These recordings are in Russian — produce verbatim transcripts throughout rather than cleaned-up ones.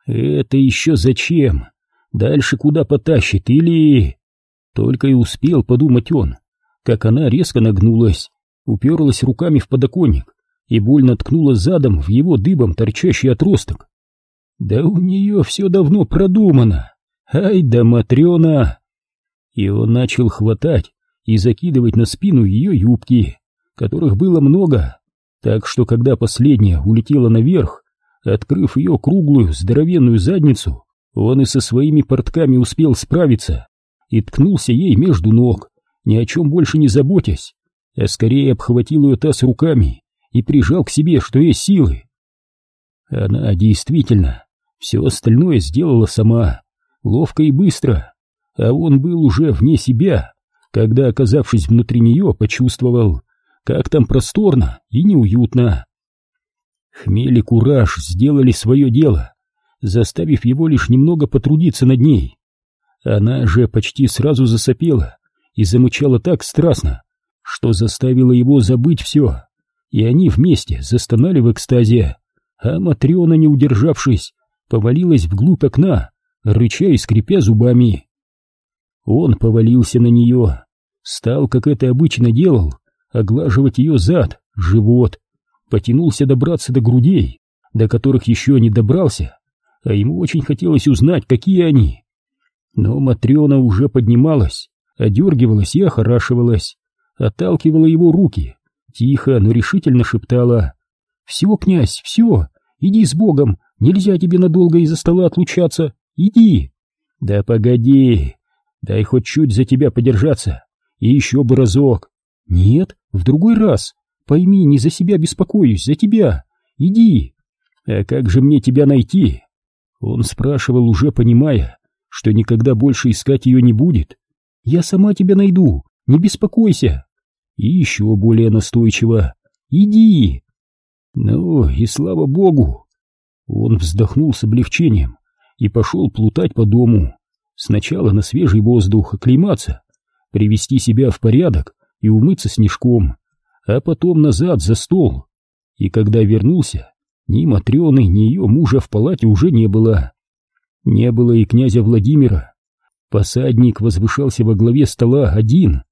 Это еще зачем? Дальше куда потащит или... Только и успел подумать он, как она резко нагнулась, уперлась руками в подоконник и больно ткнула задом в его дыбом торчащий отросток. Да у нее все давно продумано. Ай да Матрена! И он начал хватать и закидывать на спину ее юбки, которых было много, так что когда последняя улетела наверх, открыв ее круглую здоровенную задницу, он и со своими портками успел справиться и ткнулся ей между ног, ни о чем больше не заботясь, а скорее обхватил ее таз руками и прижал к себе, что есть силы. Она действительно все остальное сделала сама, ловко и быстро, а он был уже вне себя, когда, оказавшись внутри нее, почувствовал, как там просторно и неуютно. Хмель и кураж сделали свое дело, заставив его лишь немного потрудиться над ней. Она же почти сразу засопела и замычала так страстно, что заставило его забыть все, и они вместе застонали в экстазе, а Матрена, не удержавшись, повалилась вглубь окна, рыча и скрипя зубами. Он повалился на нее, стал, как это обычно делал, оглаживать ее зад, живот, потянулся добраться до грудей, до которых еще не добрался, а ему очень хотелось узнать, какие они. Но Матрена уже поднималась, одергивалась и охорашивалась, отталкивала его руки, тихо, но решительно шептала: «Все, князь, все, иди с Богом, нельзя тебе надолго из-за стола отлучаться, иди!» «Да погоди, дай хоть чуть за тебя подержаться, и еще бы разок!» «Нет, в другой раз, пойми, не за себя беспокоюсь, за тебя, иди!» «А как же мне тебя найти?» Он спрашивал, уже понимая, что никогда больше искать ее не будет. «Я сама тебя найду, не беспокойся!» И еще более настойчиво: «Иди!» «Ну и слава богу!» Он вздохнул с облегчением и пошел плутать по дому, сначала на свежий воздух, оклематься, привести себя в порядок и умыться снежком, а потом назад за стол. И когда вернулся, ни Матрены, ни ее мужа в палате уже не было. Не было и князя Владимира. Посадник возвышался во главе стола один.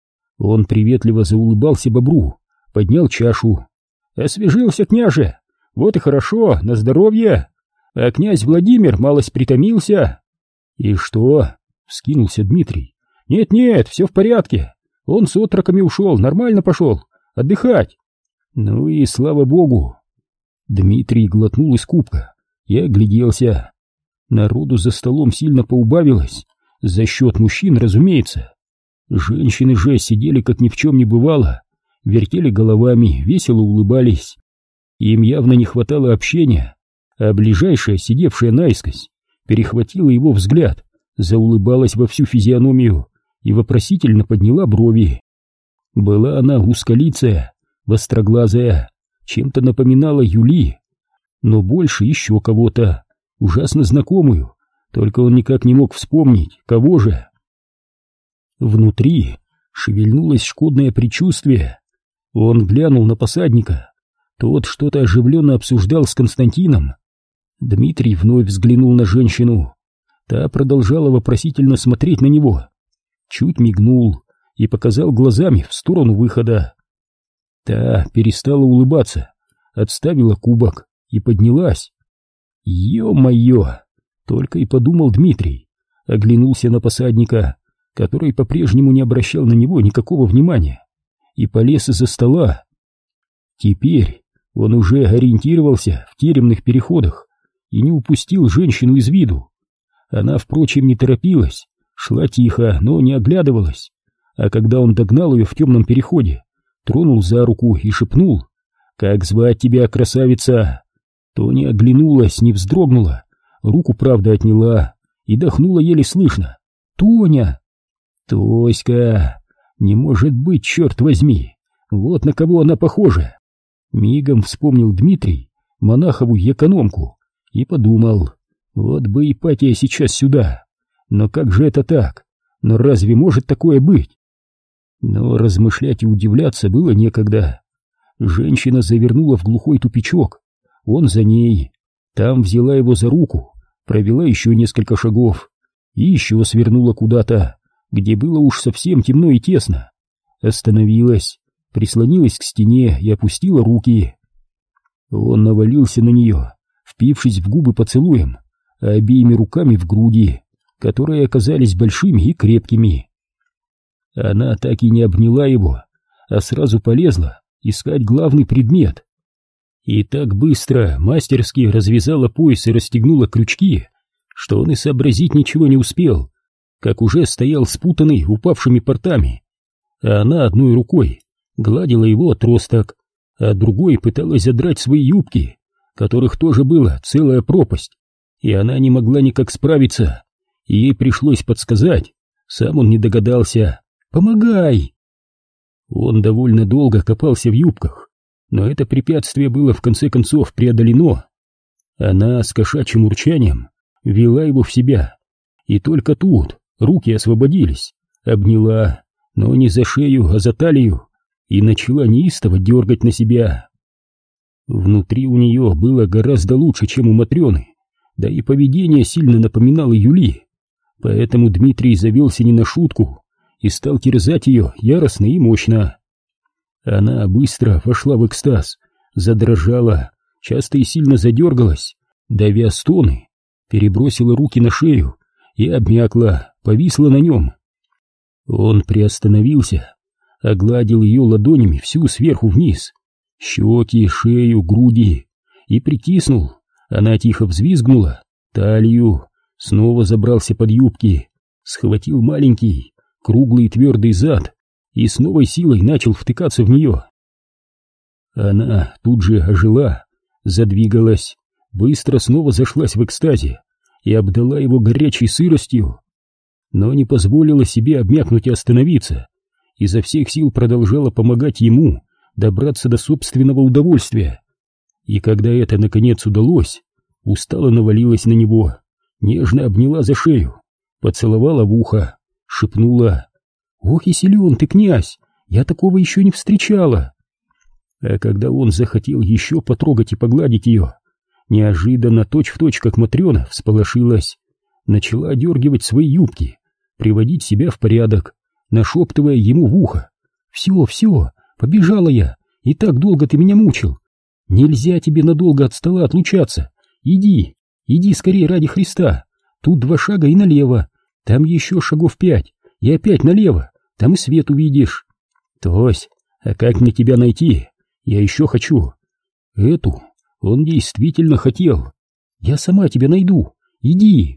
Он приветливо заулыбался бобру, поднял чашу. «Освежился, княже! Вот и хорошо, на здоровье! А князь Владимир малость притомился!» «И что?» — вскинулся Дмитрий. «Нет-нет, все в порядке. Он с отроками ушел, нормально пошел. Отдыхать!» «Ну и слава богу!» Дмитрий глотнул из кубка и огляделся. Народу за столом сильно поубавилось, за счет мужчин, разумеется. Женщины же сидели, как ни в чем не бывало, вертели головами, весело улыбались. Им явно не хватало общения, а ближайшая, сидевшая наискось, перехватила его взгляд, заулыбалась во всю физиономию и вопросительно подняла брови. Была она узколицая, востроглазая, чем-то напоминала Юли, но больше еще кого-то, ужасно знакомую, только он никак не мог вспомнить, кого же. Внутри шевельнулось шкодное предчувствие. Он глянул на посадника, тот что-то оживленно обсуждал с Константином. Дмитрий вновь взглянул на женщину, та продолжала вопросительно смотреть на него, чуть мигнул и показал глазами в сторону выхода. Та перестала улыбаться, отставила кубок и поднялась. «Ё-моё!» — только и подумал Дмитрий, оглянулся на посадника, который по-прежнему не обращал на него никакого внимания, и полез из-за стола. Теперь он уже ориентировался в теремных переходах и не упустил женщину из виду. Она, впрочем, не торопилась, шла тихо, но не оглядывалась, а когда он догнал ее в темном переходе, тронул за руку и шепнул: «Как звать тебя, красавица?» То не оглянулась, не вздрогнула, руку, правда, отняла и дохнула еле слышно: «Тоня!» «Тоська! Не может быть, черт возьми! Вот на кого она похожа!» Мигом вспомнил Дмитрий монахову экономку и подумал: вот бы Ипатия сейчас сюда, но как же это так? Но разве может такое быть? Но размышлять и удивляться было некогда. Женщина завернула в глухой тупичок, он за ней. Там взяла его за руку, провела еще несколько шагов и еще свернула куда-то, где было уж совсем темно и тесно. Остановилась, прислонилась к стене и опустила руки. Он навалился на нее, впившись в губы поцелуем, а обеими руками в груди, которые оказались большими и крепкими. Она так и не обняла его, а сразу полезла искать главный предмет. И так быстро мастерски развязала пояс и расстегнула крючки, что он и сообразить ничего не успел, как уже стоял спутанный упавшими портами, а она одной рукой гладила его отросток, а другой пыталась задрать свои юбки, которых тоже была целая пропасть, и она не могла никак справиться, и ей пришлось подсказать, сам он не догадался. «Помогай!» Он довольно долго копался в юбках, но это препятствие было в конце концов преодолено. Она с кошачьим урчанием ввела его в себя, и только тут руки освободились, обняла, но не за шею, а за талию, и начала неистово дергать на себя. Внутри у нее было гораздо лучше, чем у Матрёны, да и поведение сильно напоминало Юли, поэтому Дмитрий завелся не на шутку и стал терзать ее яростно и мощно. Она быстро вошла в экстаз, задрожала, часто и сильно задергалась, давя стоны, перебросила руки на шею и обмякла, повисла на нем. Он приостановился, огладил ее ладонями всю сверху вниз, щеки, шею, груди, и притиснул. Она тихо взвизгнула, талию, снова забрался под юбки, схватил маленький, круглый твердый зад и с новой силой начал втыкаться в нее. Она тут же ожила, задвигалась, быстро снова зашлась в экстазе и обдала его горячей сыростью, но не позволила себе обмякнуть и остановиться, изо всех сил продолжала помогать ему добраться до собственного удовольствия. И когда это наконец удалось, устало навалилась на него, нежно обняла за шею, поцеловала в ухо, шепнула: «Ох и силен ты, князь, я такого еще не встречала». А когда он захотел еще потрогать и погладить ее, неожиданно, точь-в-точь, как Матрена, всполошилась, начала одергивать свои юбки, приводить себя в порядок, нашептывая ему в ухо: «Все, все, побежала я, и так долго ты меня мучил. Нельзя тебе надолго от стола отлучаться. Иди, иди скорее ради Христа. Тут два шага и налево, там еще шагов пять, и опять налево, там и свет увидишь. Тось, а как мне тебя найти? Я еще хочу». Эту он действительно хотел. «Я сама тебя найду, иди».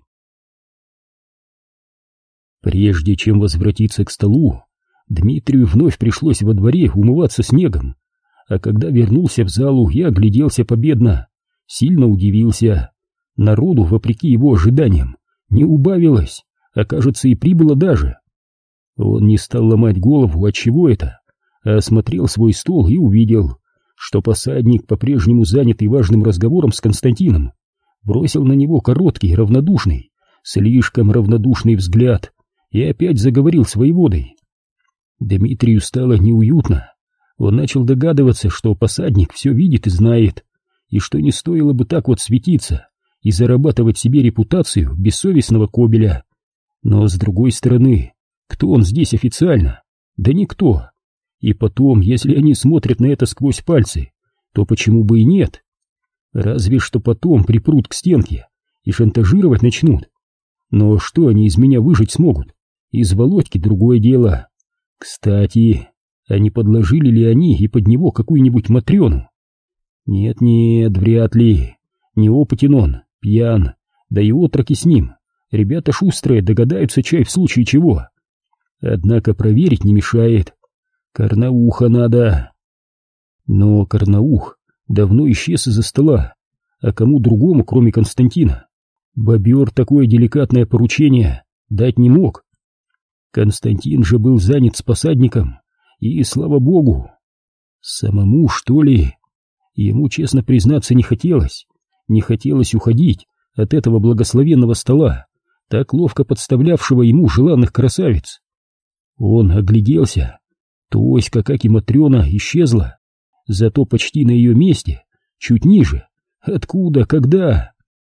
Прежде чем возвратиться к столу, Дмитрию вновь пришлось во дворе умываться снегом, а когда вернулся в залу, я огляделся победно, сильно удивился. Народу, вопреки его ожиданиям, не убавилось, а кажется и прибыло даже. Он не стал ломать голову, отчего это, а осмотрел свой стол и увидел, что посадник, по-прежнему занятый важным разговором с Константином, бросил на него короткий, равнодушный, слишком равнодушный взгляд и опять заговорил с воеводой. Дмитрию стало неуютно. Он начал догадываться, что посадник все видит и знает, и что не стоило бы так вот светиться и зарабатывать себе репутацию бессовестного кобеля. Но, с другой стороны, кто он здесь официально? Да никто. И потом, если они смотрят на это сквозь пальцы, то почему бы и нет? Разве что потом припрут к стенке и шантажировать начнут. Но что они из меня выжить смогут? Из Володьки другое дело. Кстати, а не подложили ли они и под него какую-нибудь Матрёну? Нет-нет, вряд ли. Неопытен он, пьян, да и отроки с ним. Ребята шустрые, догадаются чай в случае чего. Однако проверить не мешает. Карнауха надо. Но Карнаух давно исчез из-за стола, а кому другому, кроме Константина, бобер такое деликатное поручение дать не мог. Константин же был занят с посадником, и, слава богу, самому, что ли? Ему, честно признаться, не хотелось, не хотелось уходить от этого благословенного стола, так ловко подставлявшего ему желанных красавиц. Он огляделся. Тоська, как и Матрена, исчезла, зато почти на ее месте, чуть ниже. Откуда, когда?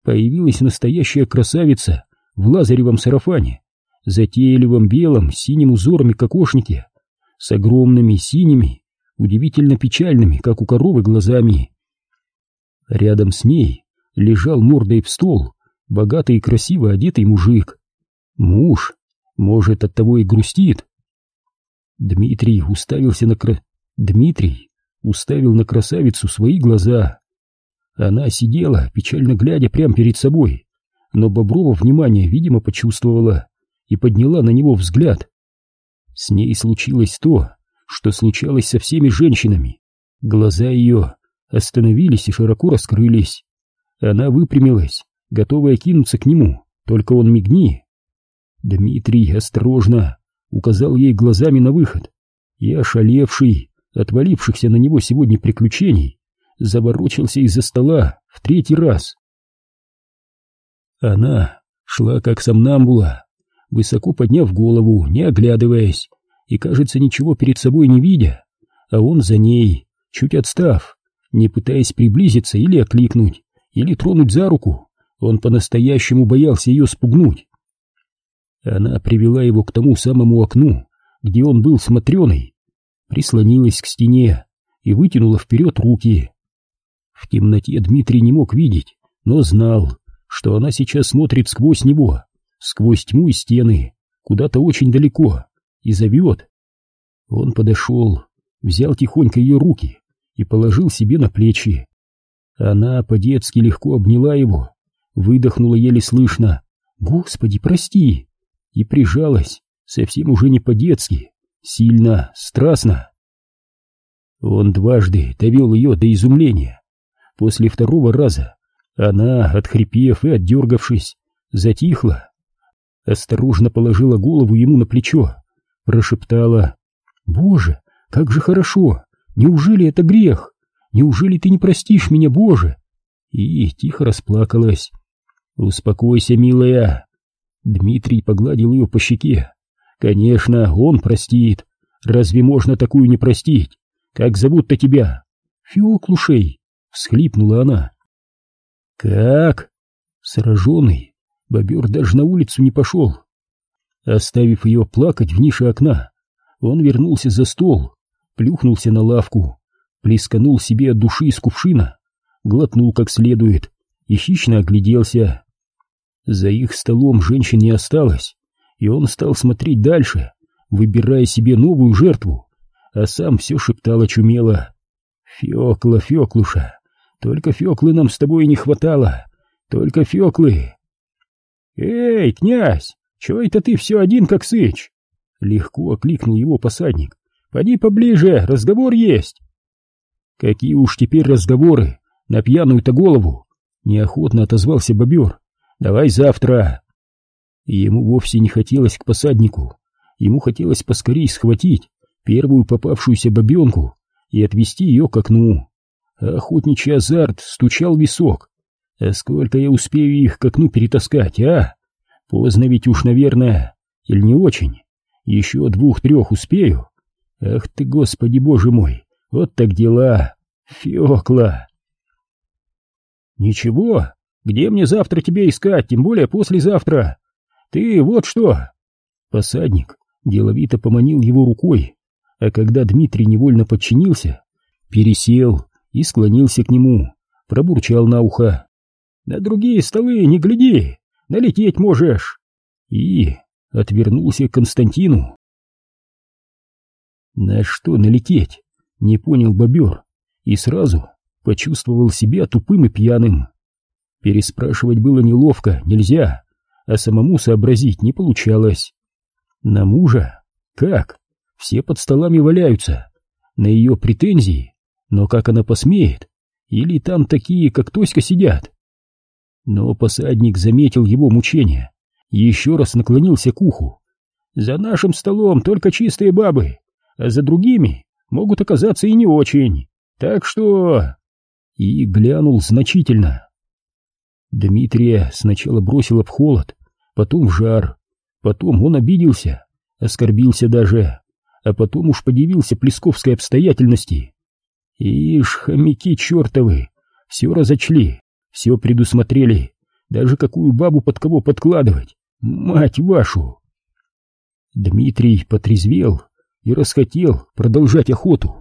появилась настоящая красавица в лазаревом сарафане, затейливом белом с синим узорами кокошники, с огромными синими, удивительно печальными, как у коровы, глазами. Рядом с ней лежал мордой в стол богатый и красиво одетый мужик. Муж, может, оттого и грустит. Дмитрий уставился на кра... Дмитрий уставил на красавицу свои глаза. Она сидела, печально глядя прямо перед собой, но Боброва внимание, видимо, почувствовала и подняла на него взгляд. С ней случилось то, что случалось со всеми женщинами. Глаза ее остановились и широко раскрылись. Она выпрямилась, готовая кинуться к нему, только он мигни. Дмитрий осторожно указал ей глазами на выход, и ошалевший от валившихся на него сегодня приключений заворочился из-за стола в третий раз. Она шла как сомнамбула, высоко подняв голову, не оглядываясь, и, кажется, ничего перед собой не видя, а он за ней, чуть отстав, не пытаясь приблизиться или окликнуть, или тронуть за руку. Он по-настоящему боялся ее спугнуть. Она привела его к тому самому окну, где он был смотреный, прислонилась к стене и вытянула вперед руки. В темноте Дмитрий не мог видеть, но знал, что она сейчас смотрит сквозь него, сквозь тьму и стены, куда-то очень далеко, и зовет. Он подошел, взял тихонько ее руки и положил себе на плечи. Она по-детски легко обняла его, выдохнула еле слышно: «Господи, прости!» и прижалась, совсем уже не по-детски, сильно, страстно. Он дважды довел ее до изумления. После второго раза она, отхрипев и отдергавшись, затихла, осторожно положила голову ему на плечо, прошептала: «Боже, как же хорошо! Неужели это грех? Неужели ты не простишь меня, Боже?» И тихо расплакалась. «Успокойся, милая». Дмитрий погладил ее по щеке. «Конечно, он простит. Разве можно такую не простить? Как зовут-то тебя?» «Феоклушей», — всхлипнула она. «Как?» Сраженный, бобер даже на улицу не пошел. Оставив ее плакать в нише окна, он вернулся за стол, плюхнулся на лавку, плесканул себе от души из кувшина, глотнул как следует и хищно огляделся. За их столом женщин не осталось, и он стал смотреть дальше, выбирая себе новую жертву, а сам все шептал очумело: «Фёкла, Фёклуша, только Фёклы нам с тобой не хватало, только Фёклы!» «Эй, князь, чё это ты все один как сыч?» Легко окликнул его посадник. «Поди поближе, разговор есть!» «Какие уж теперь разговоры, на пьяную-то голову!» Неохотно отозвался бобер. «Давай завтра!» Ему вовсе не хотелось к посаднику. Ему хотелось поскорей схватить первую попавшуюся бабенку и отвести ее к окну. Охотничий азарт стучал в висок. «А сколько я успею их к окну перетаскать, а? Поздно ведь уж, наверное, или не очень? Еще двух-трех успею? Ах ты, Господи Боже мой, вот так дела! Фёкла!» «Ничего, где мне завтра тебя искать, тем более послезавтра? Ты вот что!» Посадник деловито поманил его рукой, а когда Дмитрий невольно подчинился, пересел и склонился к нему, пробурчал на ухо: «На другие столы не гляди, налететь можешь!» И отвернулся к Константину. На что налететь? Не понял бобер и сразу почувствовал себя тупым и пьяным. Переспрашивать было неловко, нельзя, а самому сообразить не получалось. На мужа? Как? Все под столами валяются. На ее претензии? Но как она посмеет? Или там такие, как Тоська, сидят? Но посадник заметил его мучения и еще раз наклонился к уху. «За нашим столом только чистые бабы, а за другими могут оказаться и не очень. Так что...» И глянул значительно. Дмитрия сначала бросило в холод, потом в жар, потом он обиделся, оскорбился даже, а потом уж подивился плесковской обстоятельности. Ишь, хомяки чертовы, все разочли, все предусмотрели, Даже какую бабу под кого подкладывать, мать вашу! Дмитрий потрезвел и расхотел продолжать охоту.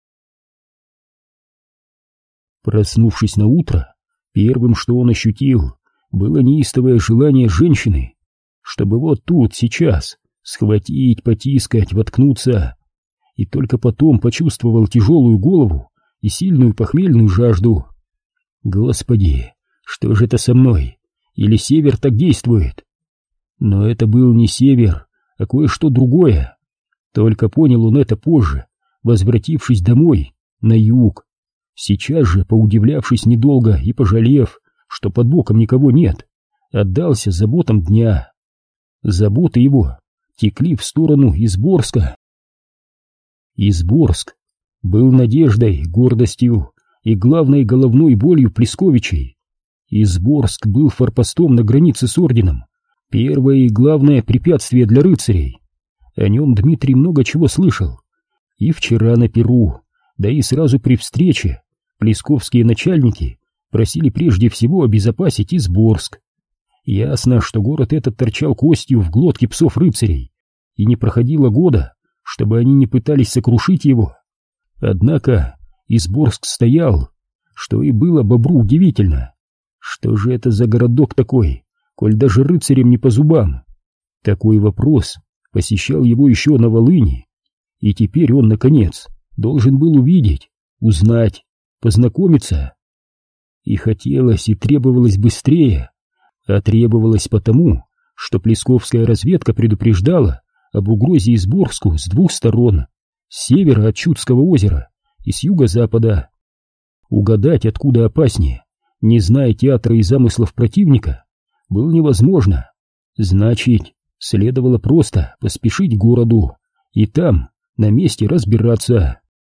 Проснувшись на утро, первым, что он ощутил, было неистовое желание женщины, чтобы вот тут, сейчас, схватить, потискать, воткнуться, и только потом почувствовал тяжелую голову и сильную похмельную жажду. Господи, что же это со мной? Или север так действует? Но это был не север, а кое-что другое. Только понял он это позже, возвратившись домой, на юг. Сейчас же, поудивлявшись недолго и пожалев, что под боком никого нет, отдался заботам дня. Заботы его текли в сторону Изборска. Изборск был надеждой, гордостью и главной головной болью Плесковичей. Изборск был форпостом на границе с орденом, первое и главное препятствие для рыцарей. О нем Дмитрий много чего слышал. И вчера на Перу, да и сразу при встрече, плесковские начальники просили прежде всего обезопасить Изборск. Ясно, что город этот торчал костью в глотке псов-рыцарей, и не проходило года, чтобы они не пытались сокрушить его. Однако Изборск стоял, что и было бобру удивительно. Что же это за городок такой, коль даже рыцарям не по зубам? Такой вопрос посещал его еще на Волыни, и теперь он, наконец, должен был увидеть, узнать, познакомиться. И хотелось, и требовалось быстрее, а требовалось потому, что плесковская разведка предупреждала об угрозе Изборску с двух сторон, с севера от Чудского озера и с юго-запада. Угадать, откуда опаснее, не зная театра и замыслов противника, было невозможно. Значит, следовало просто поспешить к городу и там, на месте, разбираться.